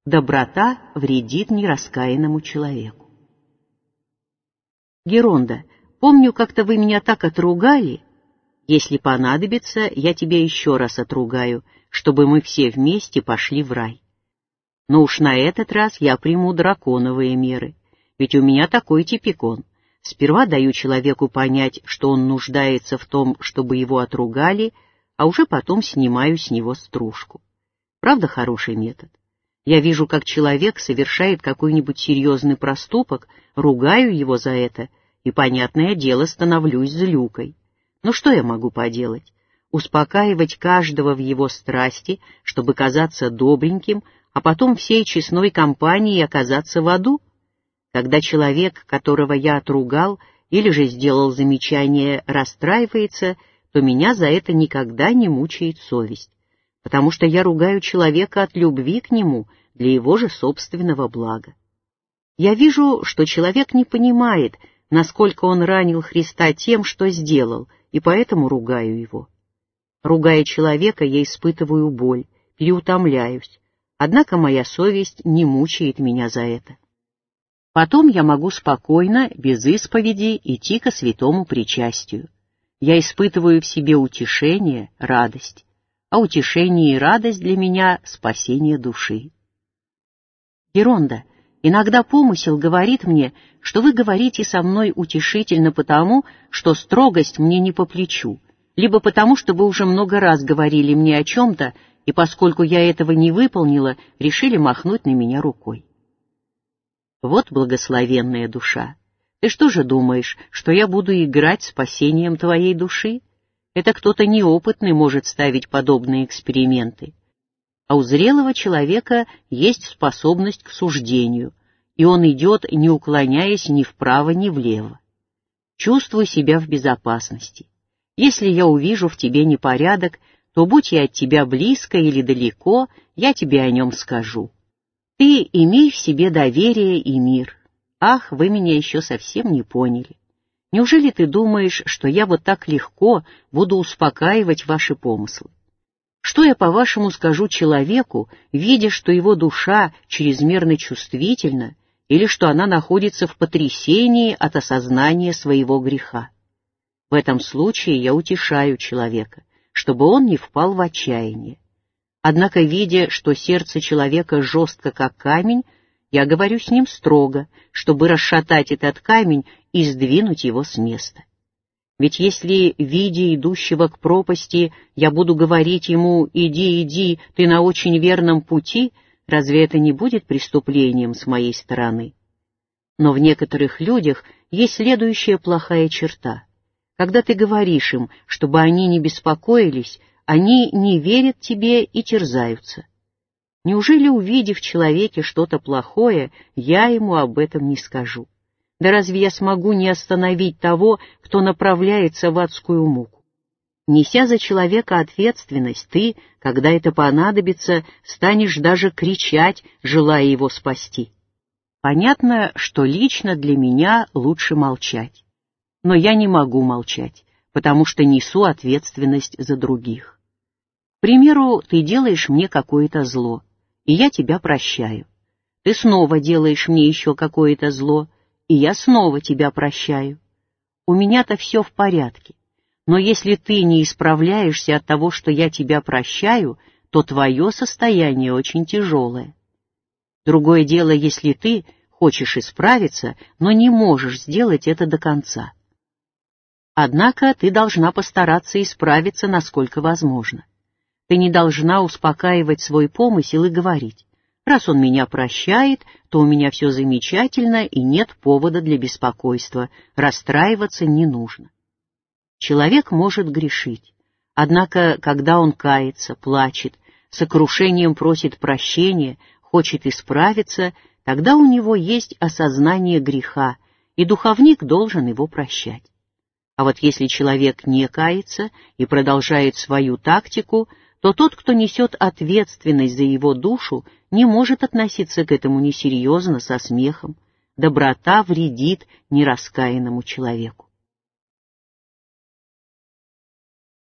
Доброта вредит нераскаянному человеку. Геронда, помню, как-то вы меня так отругали. Если понадобится, я тебя еще раз отругаю, чтобы мы все вместе пошли в рай. Но уж на этот раз я приму драконовые меры, ведь у меня такой типикон. Сперва даю человеку понять, что он нуждается в том, чтобы его отругали, а уже потом снимаю с него стружку. Правда, хороший метод? Я вижу, как человек совершает какой-нибудь серьезный проступок, ругаю его за это и, понятное дело, становлюсь злюкой. Но что я могу поделать? Успокаивать каждого в его страсти, чтобы казаться добреньким, а потом всей честной компанией оказаться в аду? Когда человек, которого я отругал или же сделал замечание, расстраивается, то меня за это никогда не мучает совесть, потому что я ругаю человека от любви к нему, для его же собственного блага. Я вижу, что человек не понимает, насколько он ранил Христа тем, что сделал, и поэтому ругаю его. Ругая человека, я испытываю боль, переутомляюсь, однако моя совесть не мучает меня за это. Потом я могу спокойно, без исповеди, идти ко святому причастию. Я испытываю в себе утешение, радость, а утешение и радость для меня — спасение души. Геронда, иногда помысел говорит мне, что вы говорите со мной утешительно потому, что строгость мне не по плечу, либо потому, что вы уже много раз говорили мне о чем-то, и поскольку я этого не выполнила, решили махнуть на меня рукой. Вот благословенная душа! Ты что же думаешь, что я буду играть спасением твоей души? Это кто-то неопытный может ставить подобные эксперименты. А у зрелого человека есть способность к суждению, и он идет, не уклоняясь ни вправо, ни влево. Чувствуй себя в безопасности. Если я увижу в тебе непорядок, то, будь я от тебя близко или далеко, я тебе о нем скажу. Ты имей в себе доверие и мир. Ах, вы меня еще совсем не поняли. Неужели ты думаешь, что я вот так легко буду успокаивать ваши помыслы? Что я, по-вашему, скажу человеку, видя, что его душа чрезмерно чувствительна, или что она находится в потрясении от осознания своего греха? В этом случае я утешаю человека, чтобы он не впал в отчаяние. Однако, видя, что сердце человека жестко, как камень, я говорю с ним строго, чтобы расшатать этот камень и сдвинуть его с места. Ведь если, видя идущего к пропасти, я буду говорить ему «иди, иди, ты на очень верном пути», разве это не будет преступлением с моей стороны? Но в некоторых людях есть следующая плохая черта. Когда ты говоришь им, чтобы они не беспокоились, они не верят тебе и терзаются. Неужели, увидев в человеке что-то плохое, я ему об этом не скажу? Да разве я смогу не остановить того, кто направляется в адскую муку? Неся за человека ответственность, ты, когда это понадобится, станешь даже кричать, желая его спасти. Понятно, что лично для меня лучше молчать. Но я не могу молчать, потому что несу ответственность за других. К примеру, ты делаешь мне какое-то зло, и я тебя прощаю. Ты снова делаешь мне еще какое-то зло, и я снова тебя прощаю. У меня-то все в порядке, но если ты не исправляешься от того, что я тебя прощаю, то твое состояние очень тяжелое. Другое дело, если ты хочешь исправиться, но не можешь сделать это до конца. Однако ты должна постараться исправиться, насколько возможно. Ты не должна успокаивать свой помысел и говорить: раз он меня прощает, то у меня все замечательно и нет повода для беспокойства, расстраиваться не нужно. Человек может грешить, однако, когда он кается, плачет, сокрушением просит прощения, хочет исправиться, тогда у него есть осознание греха, и духовник должен его прощать. А вот если человек не кается и продолжает свою тактику, то тот, кто несет ответственность за его душу, не может относиться к этому несерьезно, со смехом. Доброта вредит нераскаянному человеку.